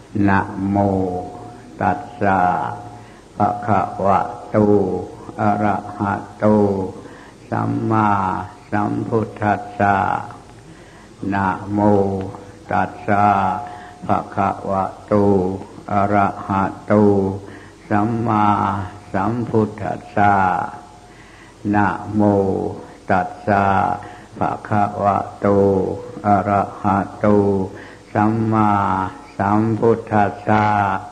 นะโมตัสสะภะคะวะโตอะระหะโตสัมมาสัมพุทธัสสะนะโมตัสสะภะคะวะโตอะระหะโตสัมมาสัมพุทธัสสะนะโมตัสสะภะคะวะโตอะระหะโตสัมมาสัมพุทธัสสะ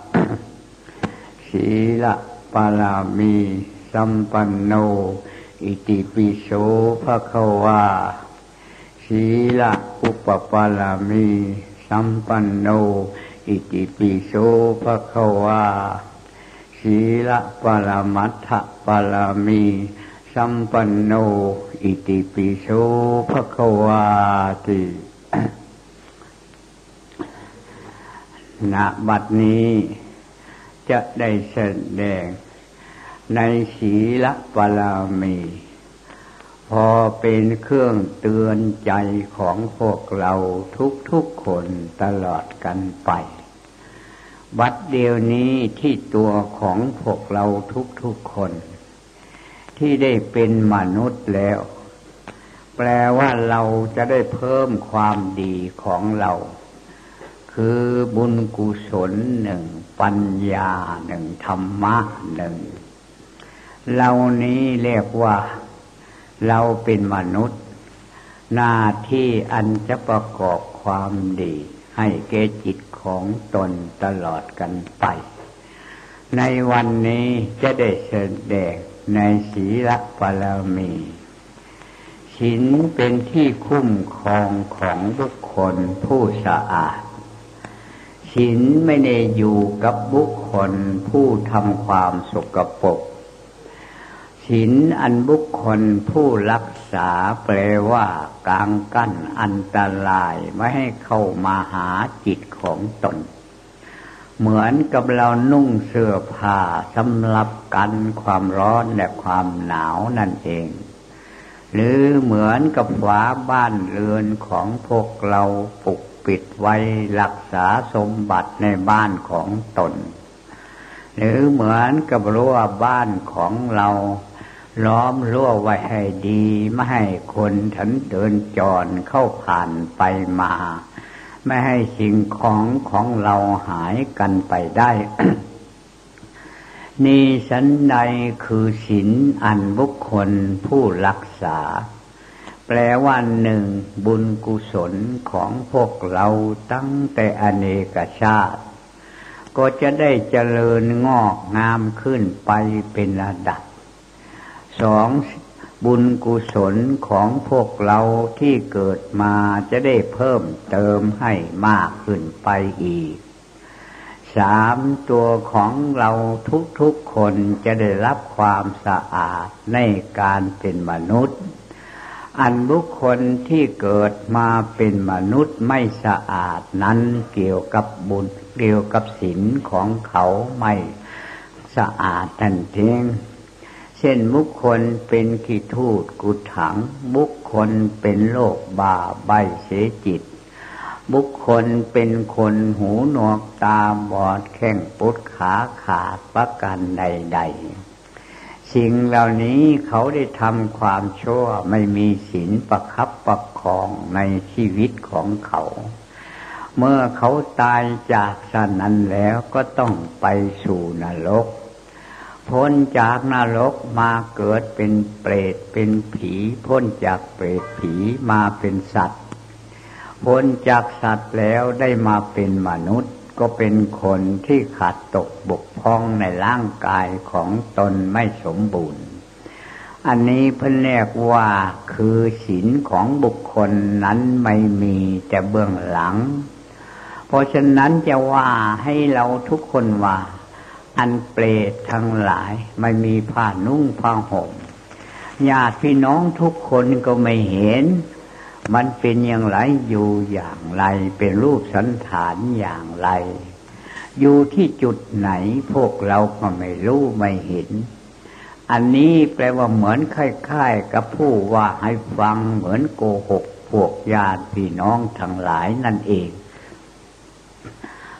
ศีลปารามีสัมปันโนอิติปิโสภะคะวาศีลอุปปารามีสัมปันโนอิติปิโสภะคะวาศีลปรมัตถปารามีสัมปันโนอิติปิโสภะคะวาติณบัดนี้จะได้แสดงในศีลปารามีพอเป็นเครื่องเตือนใจของพวกเราทุกๆคนตลอดกันไปบัดเดี๋ยวนี้ที่ตัวของพวกเราทุกๆคนที่ได้เป็นมนุษย์แล้วแปลว่าเราจะได้เพิ่มความดีของเราคือบุญกุศลหนึ่งปัญญาหนึ่งธรรมะหนึ่งเหล่านี้เรียกว่าเราเป็นมนุษย์หน้าที่อันจะประกอบความดีให้แก่จิตของตนตลอดกันไปในวันนี้จะได้แสดงในศีลปารามีศีลเป็นที่คุ้มครองของบุคคลผู้สะอาดศีลไม่ได้อยู่กับบุคคลผู้ทำความสกปรกศีลอันบุคคลผู้รักษาแปลว่ากางกั้นอันตรายไม่ให้เข้ามาหาจิตของตนเหมือนกับเรานุ่งเสื้อผ้าสำหรับกันความร้อนและความหนาวนั่นเองหรือเหมือนกับฝาบ้านเรือนของพวกเราปกปิดไว้รักษาสมบัติในบ้านของตนหรือเหมือนกับรั้วบ้านของเราล้อมรั้วไว้ให้ดีไม่ให้คนสัญเดินจรเข้าผ่านไปมาไม่ให้สิ่งของเราหายกันไปได้ นี่ฉันใดคือศีลอันบุคคลผู้รักษาแปลว่าหนึ่งบุญกุศลของพวกเราตั้งแต่อเนกชาติก็จะได้เจริญงอกงามขึ้นไปเป็นระดับสองบุญกุศลของพวกเราที่เกิดมาจะได้เพิ่มเติมให้มากขึ้นไปอีกสามตัวของเราทุกๆคนจะได้รับความสะอาดในการเป็นมนุษย์อันบุคคลที่เกิดมาเป็นมนุษย์ไม่สะอาดนั้นเกี่ยวกับบุญเกี่ยวกับศีลของเขาไม่สะอาดนั่นเองเช่นบุคคลเป็นขี้ทูตกุถังบุคคลเป็นโรคบ้าใบ้เสียจิตบุคคลเป็นคนหูหนวกตาบอดแข้งปุดขาขาดประการใดๆสิ่งเหล่านี้เขาได้ทำความชั่วไม่มีศีลประคับประคองในชีวิตของเขาเมื่อเขาตายจากสนั้นแล้วก็ต้องไปสู่นรกพ้นจากนรกมาเกิดเป็นเปรตเป็นผีพ้นจากเปรตผีมาเป็นสัตว์พ้นจากสัตว์แล้วได้มาเป็นมนุษย์ก็เป็นคนที่ขาดตกบกพร่องในร่างกายของตนไม่สมบูรณ์อันนี้เพิ่นเรียกว่าคือศีลของบุคคลนั้นไม่มีแต่เบื้องหลังเพราะฉะนั้นจะว่าให้เราทุกคนว่าอันเปรตทั้งหลายไม่มีผ้านุ่งผ้าห่มญาติพี่น้องทุกคนก็ไม่เห็นมันเป็นอย่างไรอยู่อย่างไรเป็นรูปสันฐานอย่างไรอยู่ที่จุดไหนพวกเราก็ไม่รู้ไม่เห็นอันนี้แปลว่าเหมือนคล้ายๆกับผู้ว่าให้ฟังเหมือนโกหกพวกญาติพี่น้องทั้งหลายนั่นเอง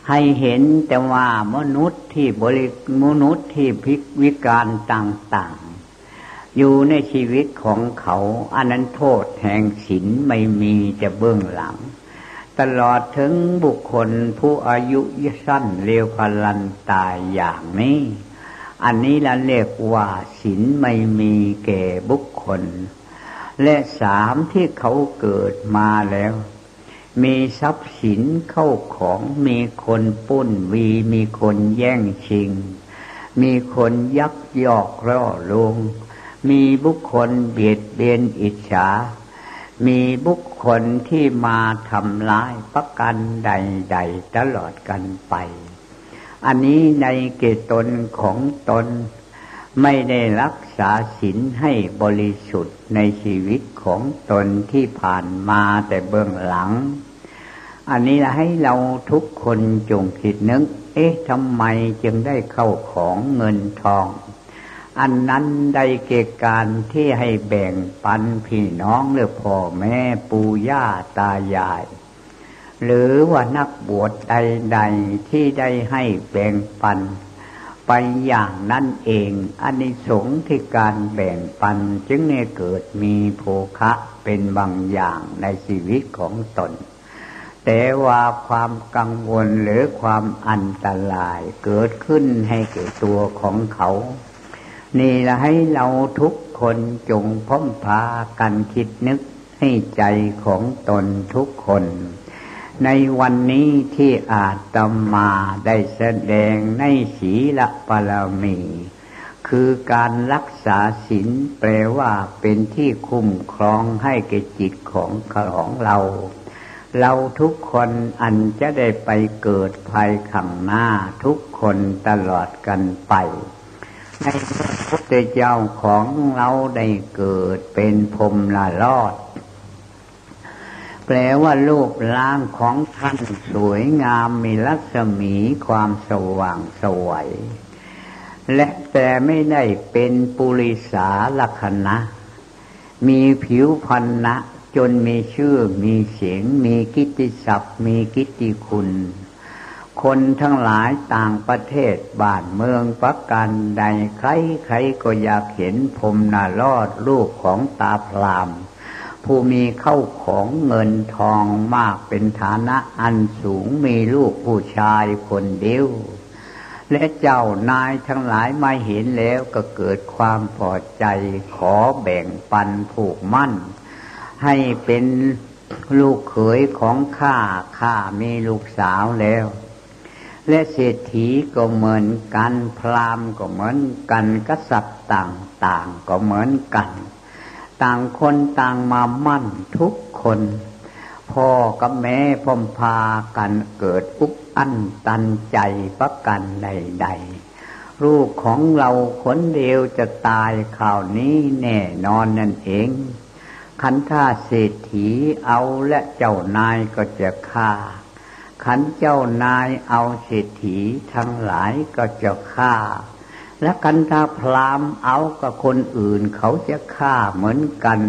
ให้เห็นแต่ว่ามนุษย์ที่พิกวิการต่างๆอยู่ในชีวิตของเขาอันนั้นโทษแห่งศีลไม่มีจะเบื้องหลังตลอดถึงบุคคลผู้อายุสั้นเร็วพลันตายอย่างนี้อันนี้เราเรียกว่าศีลไม่มีแก่บุคคลและสามที่เขาเกิดมาแล้วมีทรัพย์สินเข้าของมีคนปล้นวีมีคนแย่งชิงมีคนยักยอกล่อลวงมีบุคคลเบียดเบียนอิจฉามีบุคคลที่มาทำร้ายประกันใดๆตลอดกันไปอันนี้ในเกตตนของตนไม่ได้รักษาศีลให้บริสุทธิ์ในชีวิตของตนที่ผ่านมาแต่เบื้องหลังอันนี้ให้เราทุกคนจงคิดนึกทำไมจึงได้เข้าของเงินทองอันนั้นได้เกี่ยวกับการที่ให้แบ่งปันพี่น้องหรือพ่อแม่ปู่ย่าตายายหรือว่านักบวชใดๆที่ได้ให้แบ่งปันไปอย่างนั้นเองอานิสงส์ที่การแบ่งปันจึงได้เกิดมีโภคะเป็นบางอย่างในชีวิตของตนแต่ว่าความกังวลหรือความอันตรายเกิดขึ้นให้แก่ตัวของเขานี่ละให้เราทุกคนจงพร้อมพากันคิดนึกให้ใจของตนทุกคนในวันนี้ที่อาตมาได้แสดงในศีลบารมีคือการรักษาศีลแปลว่าเป็นที่คุ้มครองให้แก่จิตของเราทุกคนอันจะได้ไปเกิดภายข้างหน้าทุกคนตลอดกันไปในพระพุทธเจ้าของเราได้เกิดเป็นพรหมลอดแปลว่ารูปร่างของท่านสวยงามมีรัศมีความสว่างไสวและแต่ไม่ได้เป็นปุริสาลักขณะมีผิวพรรณะจนมีชื่อมีเสียงมีกิตติศัพท์มีกิตติคุณคนทั้งหลายต่างประเทศบ้านเมืองประการใดใครก็อยากเห็นพรหมลอดรูปของตาพราหมณ์ผู้มีเข้าของเงินทองมากเป็นฐานะอันสูงมีลูกผู้ชายคนเดียวและเจ้านายทั้งหลายมาเห็นแล้วก็เกิดความพอใจขอแบ่งปันผูกมั่นให้เป็นลูกเขยของข้ามีลูกสาวแล้วและเศรษฐีก็เหมือนกันพราหมณ์ก็เหมือนกันกษัตริย์ต่างก็เหมือนกันต่างคนต่างมามั่นทุกคนพ่อกับแม่พร้อมพากันเกิดอุกอั้นตันใจประกันใดๆลูกของเราคนเดียวจะตายข่าวนี้แน่นอนนั่นเองขันถ้าเศรษฐีเอาและเจ้านายก็จะฆ่าขันเจ้านายเอาเศรษฐีทั้งหลายก็จะฆ่าและกันถ้าพราหมณ์เอากับคนอื่นเขาจะฆ่าเหมือนกัน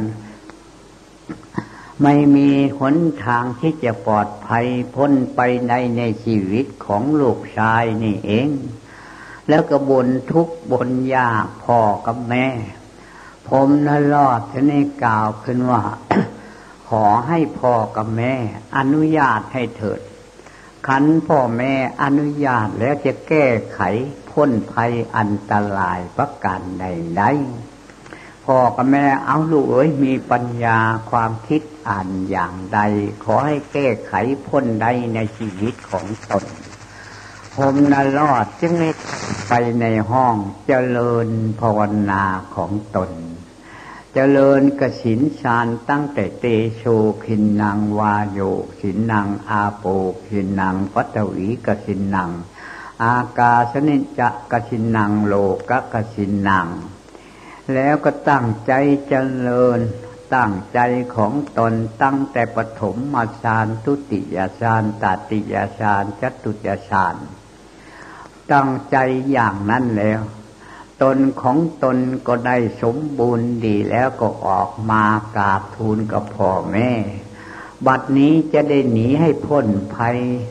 ไม่มีหนทางที่จะปลอดภัยพ้นไปในชีวิตของลูกชายนี่เองแล้วก็บ่นทุกข์บ่นยากพ่อกับแม่ผมรอดจะได้กล่าวขึ้นว่า ขอให้พ่อกับแม่อนุญาตให้เถิดขันพ่อแม่อนุญาตแล้วจะแก้ไขพ้นภัยอันตรายประการใดๆพ่อกับแม่เอาลูกมีปัญญาความคิดอ่านอย่างใดขอให้แก้ไขพ้นใดในชีวิตของตนผมรอดจึงได้ไปในห้องเจริญภาวนาของตนเจริญกสินฌานตั้งแต่เตโชคินนังวาโยสินนังอาโปคินนังปัตวีกสินนังอากาสนิจกสินนังโลกกสินนังแล้วก็ตั้งใจเจริญตั้งใจของตนตั้งแต่ปฐมฌานทุติยฌานตติยฌานจตุตฌานตั้งใจอย่างนั้นแล้วตนของตนก็ได้สมบูรณ์ดีแล้วก็ออกมากราบทูลกับพ่อแม่บัดนี้จะได้หนีให้พ้นภัย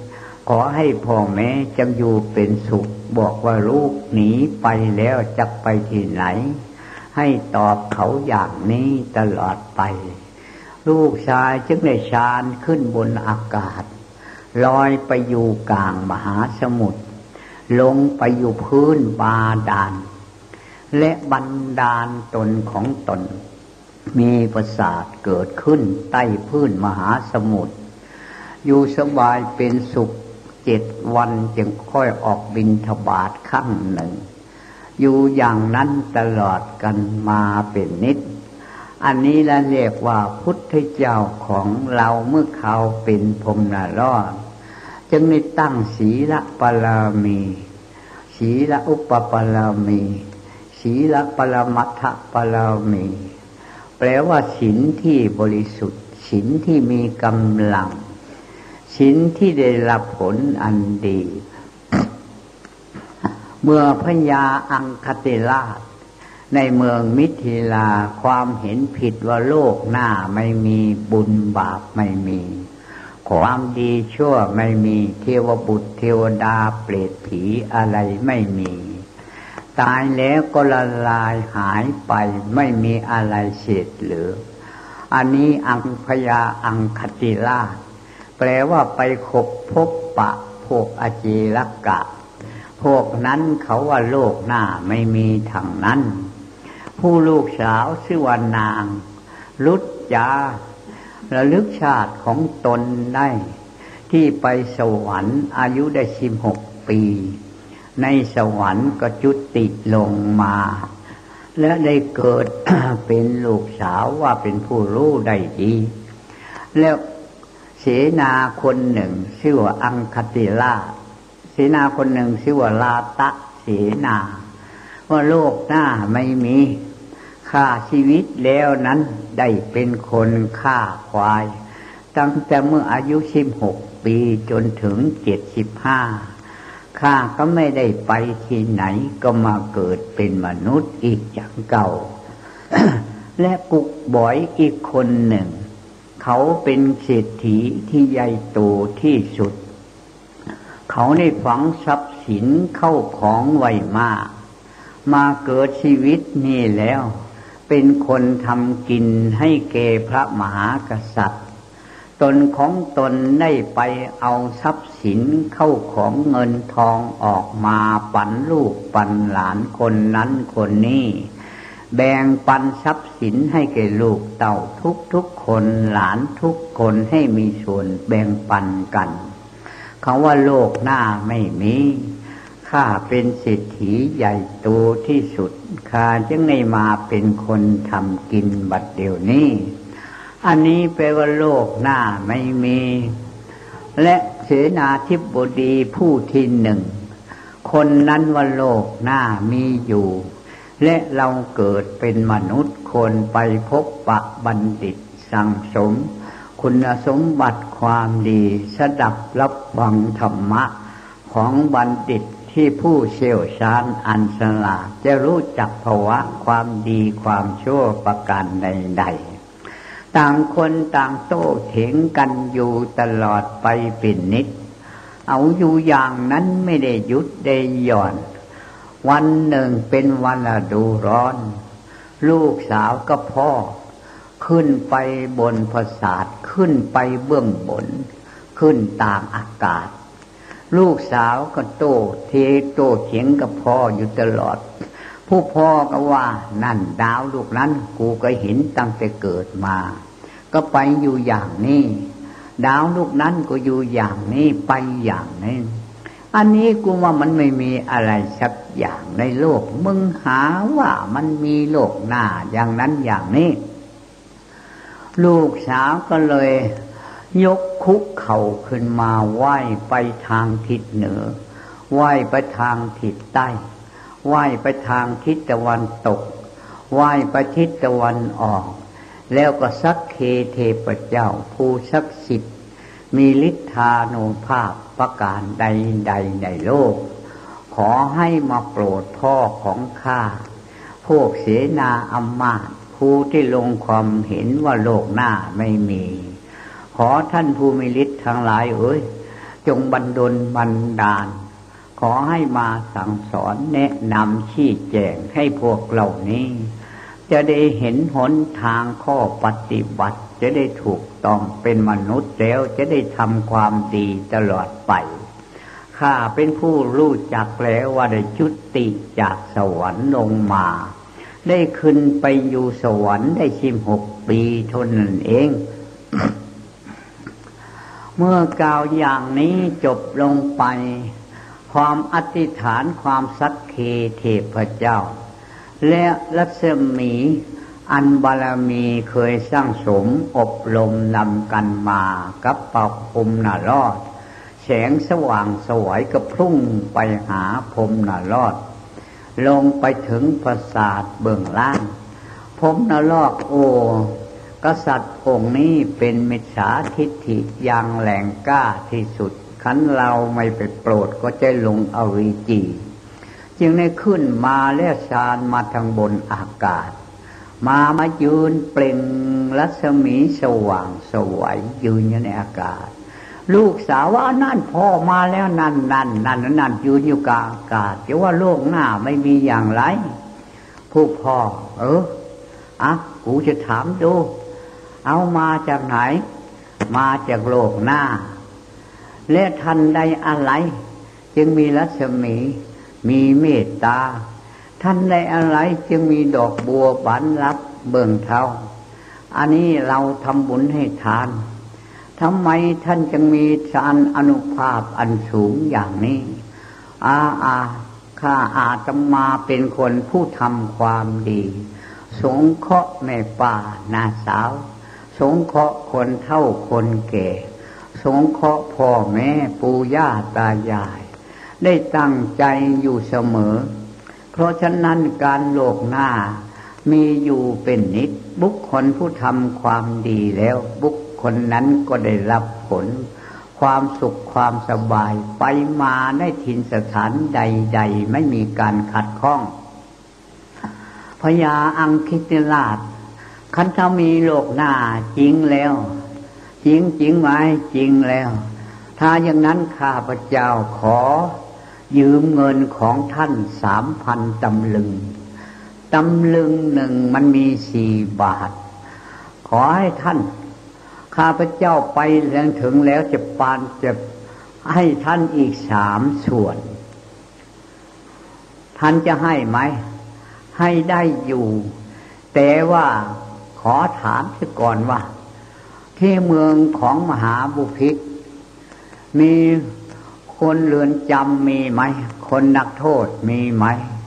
ขอให้พ่อแม่จงอยู่เป็นสุขบอกว่าลูกหนีไปแล้วจะไปที่ไหนให้ตอบเขาอย่างนี้ตลอดไปลูกชายจึงได้ชาญขึ้นบนอากาศลอยไปอยู่กลางมหาสมุทรลงไปอยู่พื้นบาดาลและบันดาลตนของตนมีประสาทเกิดขึ้นใต้พื้นมหาสมุทรอยู่สบายเป็นสุข7 วันจึงค่อยออกบิณฑบาตครั้งหนึ่งอยู่อย่างนั้นตลอดกันมาเป็นนิจอันนี้ละเรียกว่าพุทธเจ้าของเราเมื่อเขาเป็นพรหมนรสจึงได้ตั้งศีลปารามีศีลอุปปารามีศีลปรมัตถปารามีแปลว่าศีลที่บริสุทธิ์ศีลที่มีกำลังศีลที่ได้รับผลอันดี เมื่อพญาอังคติราชในเมืองมิถิลาความเห็นผิดว่าโลกหน้าไม่มีบุญบาปไม่มีความดีชั่วไม่มีเทวบุตรเทวดาเปรตผีอะไรไม่มีตายแล้วก็ละลายหายไปไม่มีอะไรเศษเหลืออันนี้พญาอังคติราชแปลว่าไปคบพบปะพวกอจีรกะพวกนั้นเขาว่าโลกหน้าไม่มีทางนั้นผู้ลูกสาวชื่อว่านางรุจจาระลึกชาติของตนได้ที่ไปสวรรค์อายุได้16 ปีในสวรรค์ก็จุติลงมาและได้เกิด เป็นลูกสาวว่าเป็นผู้รู้ได้ดีแล้วเสนาคนหนึ่งชื่อว่าอังคติราชเสนาคนหนึ่งชื่อว่าลาตะเสนาว่าโลกหน้าไม่มีฆ่าชีวิตแล้วนั้นได้เป็นคนฆ่าควายตั้งแต่เมื่ออายุ16 ปีจนถึง75ข้าก็ไม่ได้ไปที่ไหนก็มาเกิดเป็นมนุษย์อีกอย่างเก่า และกุกบ่อยอีกคนหนึ่งเขาเป็นเศรษฐีที่ใหญ่โตที่สุดเขาได้ฝังทรัพย์สินเข้าของไว้มากมาเกิดชีวิตนี่แล้วเป็นคนทำกินให้แก่พระมหากษัตริย์ตนของตนได้ไปเอาทรัพย์สินเข้าของเงินทองออกมาปันลูกปันหลานคนนั้นคนนี้แบ่งปันทรัพย์สินให้แก่ลูกเต่าทุกคนหลานทุกคนให้มีส่วนแบ่งปันกันเขาว่าโลกหน้าไม่มีข้าเป็นเศรษฐีใหญ่โตที่สุดข้าจึงได้มาเป็นคนทำกินบัดเดี๋ยวนี้อันนี้แปลว่าโลกหน้าไม่มีและเสนาธิบดีผู้ที่หนึ่งคนนั้นว่าโลกหน้ามีอยู่และเราเกิดเป็นมนุษย์คนไปพบปะบัณฑิตสั่งสมคุณสมบัติความดีสดับรับฟังธรรมะของบัณฑิตที่ผู้เชี่ยวชาญอันฉลาดจะรู้จักภาวะความดีความชั่วประการใดๆต่างคนต่างโต้เถียงกันอยู่ตลอดไปเป็นนิจเอาอยู่อย่างนั้นไม่ได้หยุดได้หย่อนวันหนึ่งเป็นวันฤดูร้อนลูกสาวกับพ่อขึ้นไปบนปราสาทขึ้นไปเบื้องบนขึ้นตามอากาศลูกสาวก็โต้เถียงกับพ่ออยู่ตลอดผู้พ่อก็ว่านั่นดาวลูกนั้นกูก็เห็นตั้งแต่เกิดมาก็ไปอยู่อย่างนี้ดาวลูกนั้นก็อยู่อย่างนี้ไปอย่างนี้อันนี้กูว่ามันไม่มีอะไรสักอย่างในโลกมึงหาว่ามันมีโลกหน้าอย่างนั้นอย่างนี้ลูกสาวก็เลยยกคุกเข่าขึ้นมาไหว้ไปทางทิศเหนือไหว้ไปทางทิศใต้ไหว้ไปทางทิศตะวันตกไหว้ไปทิศตะวันออกแล้วก็สักเคเทพเจ้าผู้ศักดิ์สิทธิ์มีฤทธานุภาพประการใดในโลกขอให้มาโปรดพ่อของข้าพวกเสนาอำมาตย์ผู้ที่ลงความเห็นว่าโลกหน้าไม่มีขอท่านผู้มีฤทธิ์ทั้งหลายเอ๋ยจงบันดลบันดาลขอให้มาสั่งสอนแนะนำชี้แจงให้พวกเหล่านี้จะได้เห็นหนทางข้อปฏิบัติจะได้ถูกต้องเป็นมนุษย์แล้วจะได้ทำความดีตลอดไปข้าเป็นผู้รู้จักแล้วว่าได้จุติจากสวรรค์ลงมาได้ขึ้นไปอยู่สวรรค์ได้16 ปีเท่านั้นเอง เมื่อกล่าวอย่างนี้จบลงไปความอธิษฐานความสักเคเทพเจ้าและรัศมีอันบารมีเคยสร้างสมอบรมนำกันมากับปะพรหมนรอดแสงสว่างสวยก็พุ่งไปหาพรหมนรอดลงไปถึงปราสาทเบื้องล่างพรหมนรอดโอกษัตริย์องค์นี้เป็นมิจฉาทิฏฐิอย่างแรงกล้าที่สุดขันเราไม่ไปโปรดก็จะลงอเวจีจึงได้ขึ้นมาและชานมาทางบนอากาศมายืนเปล่งรัศมีสว่างสวยยืนอยู่ในอากาศลูกสาวว่านั่นพ่อมาแล้วนั่นยืนอยู่กลางอากาศจะว่าโลกหน้าไม่มีอย่างไรผู้พ่อกูจะถามดูเอามาจากไหนมาจากโลกหน้าและทันใดอะไรจึงมีรัศมีมีเมตตาท่านใดอะไรจึงมีดอกบัวบานรับเบื้องเท้าอันนี้เราทำบุญให้ทานทำไมท่านจึงมีฌานอานุภาพอันสูงอย่างนี้ข้าอาตมาเป็นคนผู้ทำความดีสงเคราะห์แม่ป้าน้าสาวสงเคราะห์คนเฒ่าคนแก่สงเคราะห์พ่อแม่ปู่ย่าตายายได้ตั้งใจอยู่เสมอเพราะฉะนั้นการโลกหน้ามีอยู่เป็นนิจบุคคลผู้ทำความดีแล้วบุคคลนั้นก็ได้รับผลความสุขความสบายไปมาได้ถิ่นสถานใดๆไม่มีการขัดข้องพญาอังคิติราชคันถ้ามีโลกหน้าจริงแล้วจริงไหมจริงแล้วถ้าอย่างนั้นข้าพเจ้าขอยืมเงินของท่าน 3,000 ตำลึงหนึ่งมันมี4 บาทขอให้ท่านข้าพเจ้าไปถึงแล้วจะให้ท่านอีก3 ส่วนท่านจะให้ไหมให้ได้อยู่แต่ว่าขอถามซะก่อนว่าที่เมืองของมหาบุพิตรมีคนเรือนจำมีไหมคนนักโทษมีไหม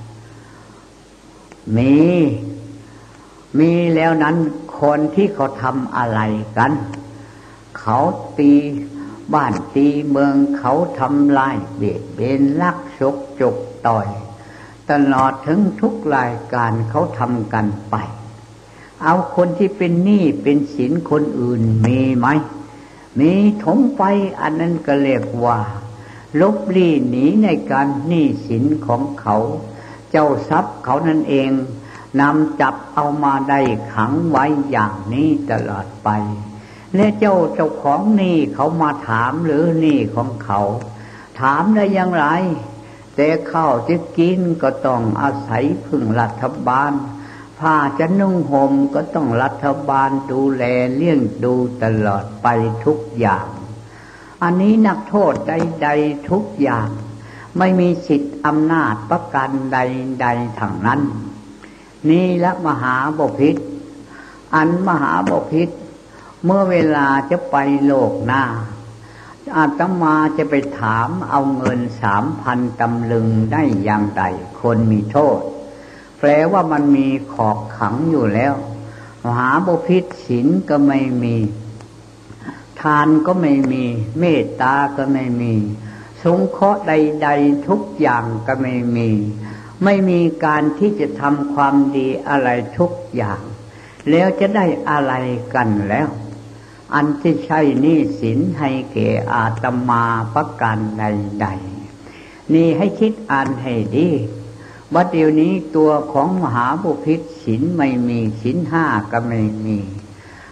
มีแล้วนั้นคนที่เขาทำอะไรกันเขาตีบ้านตีเมืองเขาทำลายเบียดเบียนลักฉกจกต่อยตลอดถึงทุกรายการเขาทำกันไปเอาคนที่เป็นหนี้เป็นสินคนอื่นมีไหมมีถมไปอันนั้นก็เรียกว่าลบลี้หนีในการหนี้สินของเขาเจ้าทรัพย์เขานั่นเองนำจับเอามาได้ขังไว้อย่างนี้ตลอดไปและเจ้าของหนี้เขามาถามหรือหนี้ของเขาถามได้อย่างไรแต่ข้าวจะกินก็ต้องอาศัยพึ่งรัฐบาลผ้าจะนุ่งห่มก็ต้องรัฐบาลดูแลเลี้ยงดูตลอดไปทุกอย่างอันนี้นักโทษใดๆทุกอย่างไม่มีสิทธิอำนาจประกันใดๆทั้งนั้นนี่ละมหาบพิตรอันมหาบพิตรเมื่อเวลาจะไปโลกหน้าอาตมาจะไปถามเอาเงิน 3,000 ตำลึงได้อย่างใดคนมีโทษแปลว่ามันมีขอบขังอยู่แล้วมหาบพิตรศีลก็ไม่มีทานก็ไม่มีเมตตาก็ไม่มีสงเคราะห์ใดๆทุกอย่างก็ไม่มีการที่จะทำความดีอะไรทุกอย่างแล้วจะได้อะไรกันแล้วอันที่ใช่หนี้สินให้แก่อาตมาประการใดๆนี่ให้คิดอ่านให้ดีบัดเดี๋ยวนี้ตัวของมหาบุพิตรศีลไม่มีศีล5ก็ไม่มี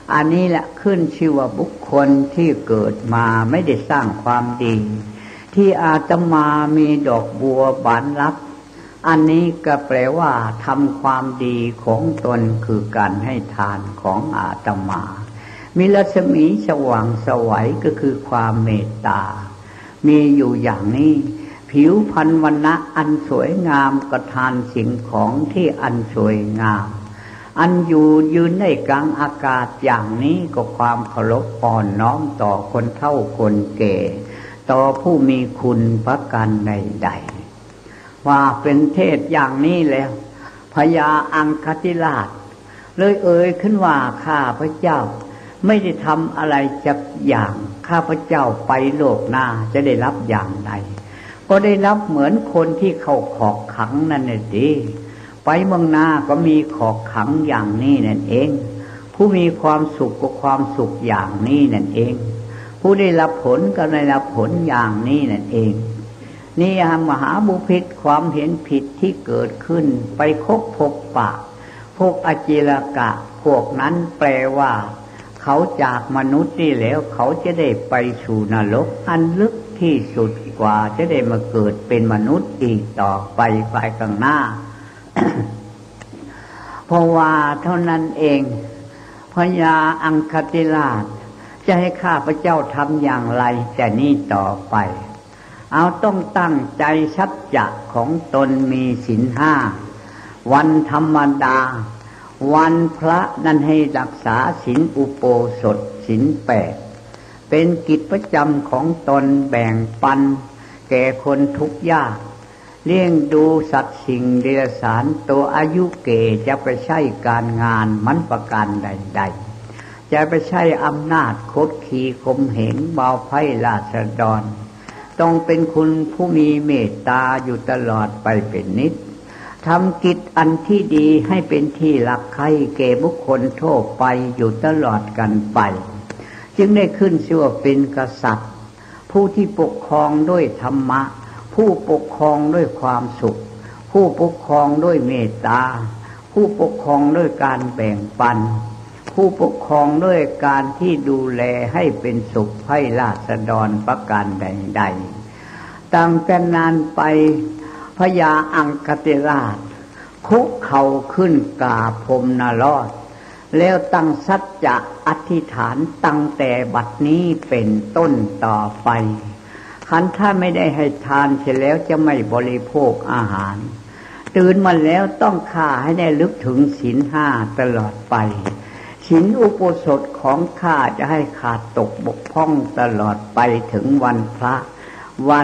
อันนี้แหละขึ้นชื่อว่าบุคคลที่เกิดมาไม่ได้สร้างความดีที่อาตมามีดอกบัวบานรับอันนี้ก็แปลว่าทำความดีของตนคือการให้ทานของอาตมามีรัศมีสว่างไสวก็คือความเมตตามีอยู่อย่างนี้ผิวพรรณวรรณะอันสวยงามก็ทานสิ่งของที่อันสวยงามอันอยู่ยืนในกลางอากาศอย่างนี้ก็ความเคารพอ่อนน้อมต่อคนเฒ่าคนแก่ต่อผู้มีคุณประการใดๆว่าเป็นเทศอย่างนี้แล้วพญาอังคติราชเลยขึ้นว่าข้าพเจ้าไม่ได้ทำอะไรจักอย่างข้าพเจ้าไปโลกหน้าจะได้รับอย่างใดก็ได้รับเหมือนคนที่เข้าขอกขังนั่นแหละดิไปเมืองหน้าก็มีขอกขังอย่างนี้นั่นเองผู้มีความสุขก็ความสุขอย่างนี้นั่นเองผู้ได้รับผลก็ได้รับผลอย่างนี้นั่นเองนี่มหาบุพิตความเห็นผิดที่เกิดขึ้นไปคบพบปะพวกอจิรกะพวกนั้นแปลว่าเขาจากมนุษย์นี่แล้วเขาจะได้ไปสู่นรกอันลึกที่สุดกว่าจะได้มาเกิดเป็นมนุษย์อีกต่อไปข้างหน้า เพราะว่าเท่านั้นเองพญาอังคติราชจะให้ข้าพเจ้าทำอย่างไรแต่นี้ต่อไปเอาต้องตั้งใจสัจจะของตนมีศีลห้าวันธรรมดาวันพระนั้นให้รักษาศีลอุโบสถศีล8เป็นกิจประจำของตนแบ่งปันแก่คนทุกข์ยากเลี้ยงดูสัตว์สิ่งเดรัจฉานตัวอายุเก่จะไปใช้การงานมันประการใดๆจะไปใช้อำนาจคดขี่ข่มเหงเบาไพ่ราษฎรต้องเป็นคุณผู้มีเมตตาอยู่ตลอดไปเป็นนิจทำกิจอันที่ดีให้เป็นที่รักใคร่แก่บุคคลทั่วไปอยู่ตลอดกันไปจึงได้ขึ้นชื่อว่าเป็นกษัตริย์ผู้ที่ปกครองด้วยธรรมะผู้ปกครองด้วยความสุขผู้ปกครองด้วยเมตตาผู้ปกครองด้วยการแบ่งปันผู้ปกครองด้วยการที่ดูแลให้เป็นสุขให้ราษฎรประการใดๆตั้งแต่นานไปพญาอังคติราชคุกเข่าขึ้นกราบพรหมนรสแล้วตั้งสัจจะอธิษฐานตั้งแต่บัดนี้เป็นต้นต่อไปขันถ้าไม่ได้ให้ทานเสร็จแล้วจะไม่บริโภคอาหารตื่นมาแล้วต้องฆ่าให้ได้ลึกถึงศีลห้าตลอดไปศีลอุโบสถของข้าจะให้ขาดตกบกพร่องตลอดไปถึงวันพระวัน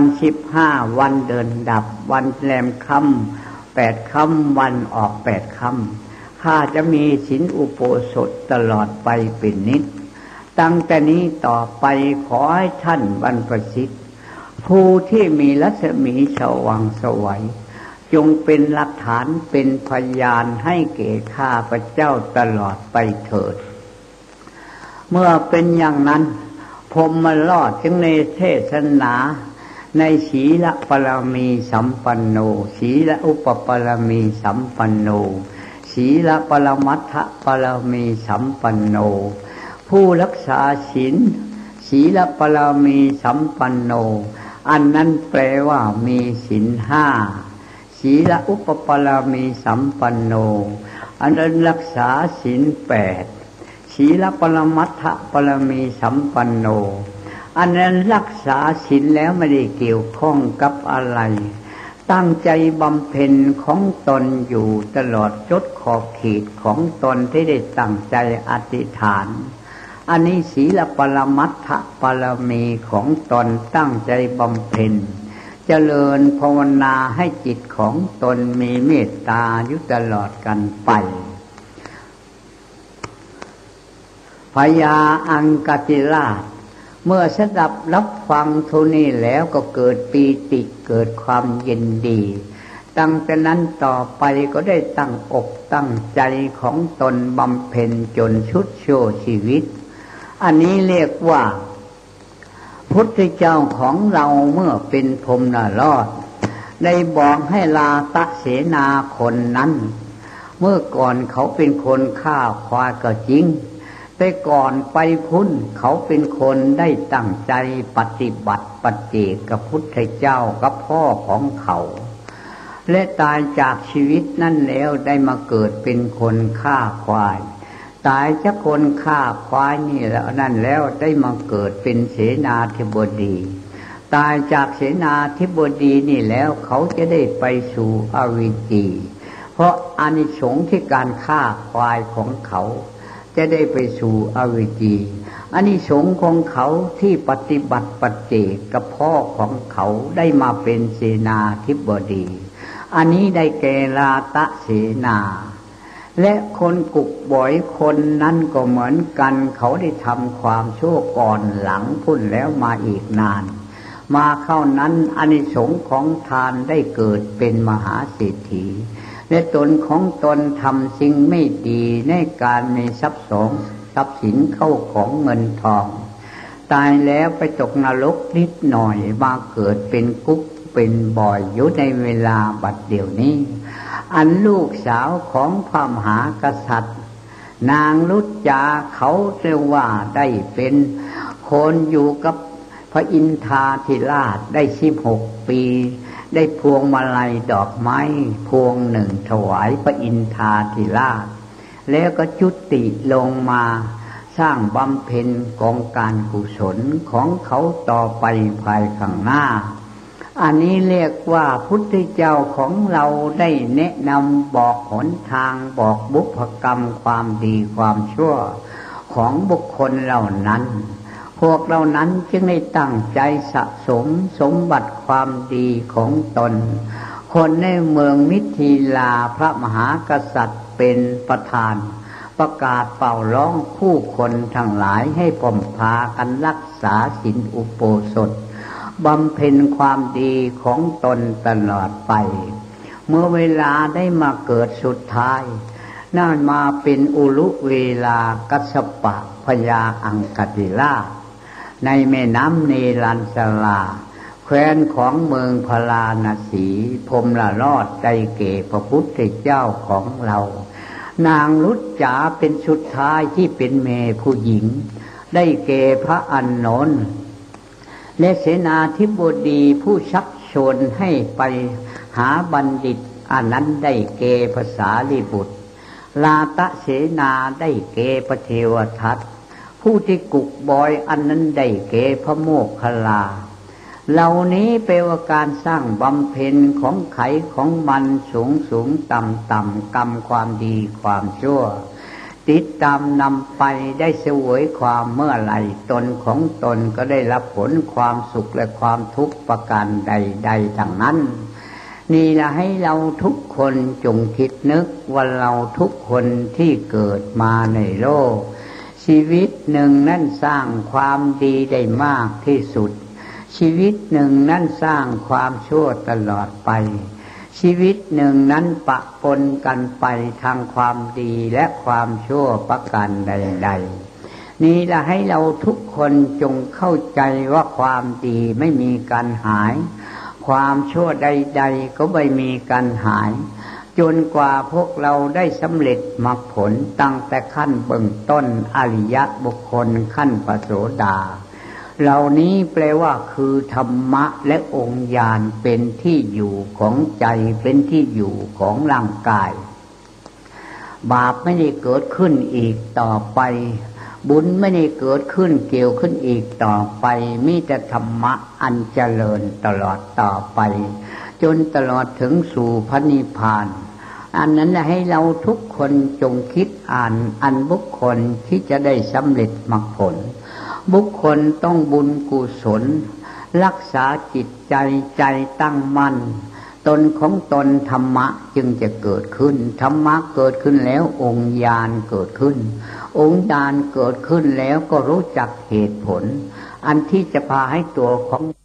15วันเดินดับวันแรมค่ำ8ค่ำวันออก8ค่ำข้าจะมีศีลอุโบสถตลอดไปเป็นนิจตั้งแต่นี้ต่อไปขอให้ท่านบรรพชิตผู้ที่มีรัศมีสว่างไสวจงเป็นหลักฐานเป็นพยานให้แก่ข้าพเจ้าตลอดไปเถิดเมื่อเป็นอย่างนั้นพรหมรอดจึงในเทศนาในศีลปรมีสัมปันโนศีลอุปปรมีสัมปันโนศีลปรมัตถปรมีสัมปันโนผู้รักษาศีลศีลปรมีสัมปันโนอันนั้นแปลว่ามีศีล5ศีลอุปปรมีสัมปันโนอันนั้นรักษาศีล8ศีลปรมัตถปรมีสัมปันโนอันนั้นรักษาศีลแล้วไม่ได้เกี่ยวข้องกับอะไรตั้งใจบำเพ็ญของตนอยู่ตลอดจดขอบเขตของตนที่ได้ตั้งใจอธิษฐานอันนี้ศีลปรมัตถปรมีของตนตั้งใจบำเพ็ญเจริญภาวนาให้จิตของตนมีเมตตาอยู่ตลอดกันไปพญาอังคติราชเมื่อสดับรับฟังเท่านี้แล้วก็เกิดปีติเกิดความยินดีตั้งแต่นั้นต่อไปก็ได้ตั้งอกตั้งใจของตนบำเพ็ญจนชุดโชชีวิตอันนี้เรียกว่าพุทธเจ้าของเราเมื่อเป็นพรหมนรสได้บอกให้ลาตะเสนาคนนั้นเมื่อก่อนเขาเป็นคนฆ่าควายก็จริงแต่ก่อนไปพุ่นเขาเป็นคนได้ตั้งใจปฏิบัติปัจเจกกับพุทธเจ้ากับพ่อของเขาและตายจากชีวิตนั่นแล้วได้มาเกิดเป็นคนฆ่าควายตายจากคนฆ่าควายนี่แล้วนั่นแล้วได้มาเกิดเป็นเสนาธิบดีตายจากเสนาธิบดีนี่แล้วเขาจะได้ไปสู่อเวจีเพราะอานิสงส์ที่การฆ่าควายของเขาจะได้ไปสู่อเวจีอานิสงส์ของเขาที่ปฏิบัติปัจเจกกับพ่อของเขาได้มาเป็นเสนาธิบดีอันนี้ได้แก่ลาตะเสนาและคนกุกบ่อยคนนั้นก็เหมือนกันเขาได้ทำความชั่วก่อนหลังพุ่นแล้วมาอีกนานมาเข้านั้นอานิสงส์ของทานได้เกิดเป็นมหาเศรษฐีและตนของตนทำสิ่งไม่ดีในการมีทรัพย์สินเข้าของเงินทองตายแล้วไปตกนรกนิดหน่อยมาเกิดเป็นกุ๊กเป็นบ่อยอยู่ในเวลาบัดเดี๋ยวนี้อันลูกสาวของพระมหากษัตริย์นางรุจจาเขาเรียกว่าได้เป็นคนอยู่กับพระอินทราธิราชได้16 ปีได้พวงมาลัยดอกไม้พวงหนึ่งถวายพระอินทราธิราชแล้วก็จุติลงมาสร้างบำเพ็ญกองการกุศลของเขาต่อไปภายข้างหน้าอันนี้เรียกว่าพุทธเจ้าของเราได้แนะนำบอกหนทางบอกบุพกรรมความดีความชั่วของบุคคลเหล่านั้นพวกเหล่านั้นจึงได้ตั้งใจสะสมสมบัติความดีของตนคนในเมืองมิถิลาพระมหากษัตริย์เป็นประธานประกาศเป่าร้องผู้คนทั้งหลายให้พมพากันรักษาศีลอุโบสถบำเพ็ญความดีของตนตลอดไปเมื่อเวลาได้มาเกิดสุดท้ายนั่นมาเป็นอุลุเวลากัสสปะพญาอังคติราชในแม่น้ำเนรัญชลาแคว้นของเมืองพาราณสีพรหมละรอดใจเก่พระพุทธเจ้าของเรานางรุจจาเป็นสุดท้ายที่เป็นเมผู้หญิงได้เก่พระอานนท์และเสนาธิบดีผู้ชักชวนให้ไปหาบัณฑิตอันนั้นได้เก่ภาษาลีบุตรลาตะเสนาได้เก่พระเทวทัตผู้ที่กุกบอยอันนั้นได้เก่พระโมคคัลลาเหล่านี้เป็นว่าการสร้างบำเพ็ญของไขของมันสูงต่ำกรรมความดีความชั่วติดตามนำไปได้เสวยความเมื่อไหร่ตนของตนก็ได้รับผลความสุขและความทุกข์ประการใดๆทั้งนั้นนี่ละให้เราทุกคนจงคิดนึกว่าเราทุกคนที่เกิดมาในโลกชีวิตหนึ่งนั้นสร้างความดีได้มากที่สุดชีวิตหนึ่งนั้นสร้างความชั่วตลอดไปชีวิตหนึ่งนั้นปะปนกันไปทางความดีและความชั่วประการใดๆนี่ละให้เราทุกคนจงเข้าใจว่าความดีไม่มีการหายความชั่วใดๆก็ไม่มีการหายจนกว่าพวกเราได้สำเร็จมรรคผลตั้งแต่ขั้นเบื้องต้นอริยบุคคลขั้นปโสดาเหล่านี้แปลว่าคือธรรมะและองค์ญาณเป็นที่อยู่ของใจเป็นที่อยู่ของร่างกายบาปไม่ได้เกิดขึ้นอีกต่อไปบุญไม่ได้เกิดขึ้นเกี่ยวขึ้นอีกต่อไปมีแต่ธรรมะอันเจริญตลอดต่อไปจนตลอดถึงสู่พระนิพพานอันนั้นให้เราทุกคนจงคิดอ่านอันบุคคลที่จะได้สำเร็จมรรคผลบุคคลต้องบุญกุศลรักษาจิตใจตั้งมั่นตนของตนธรรมะจึงจะเกิดขึ้นธรรมะเกิดขึ้นแล้วองค์ญาณเกิดขึ้นองค์ญาณเกิดขึ้นแล้วก็รู้จักเหตุผลอันที่จะพาให้ตัวของ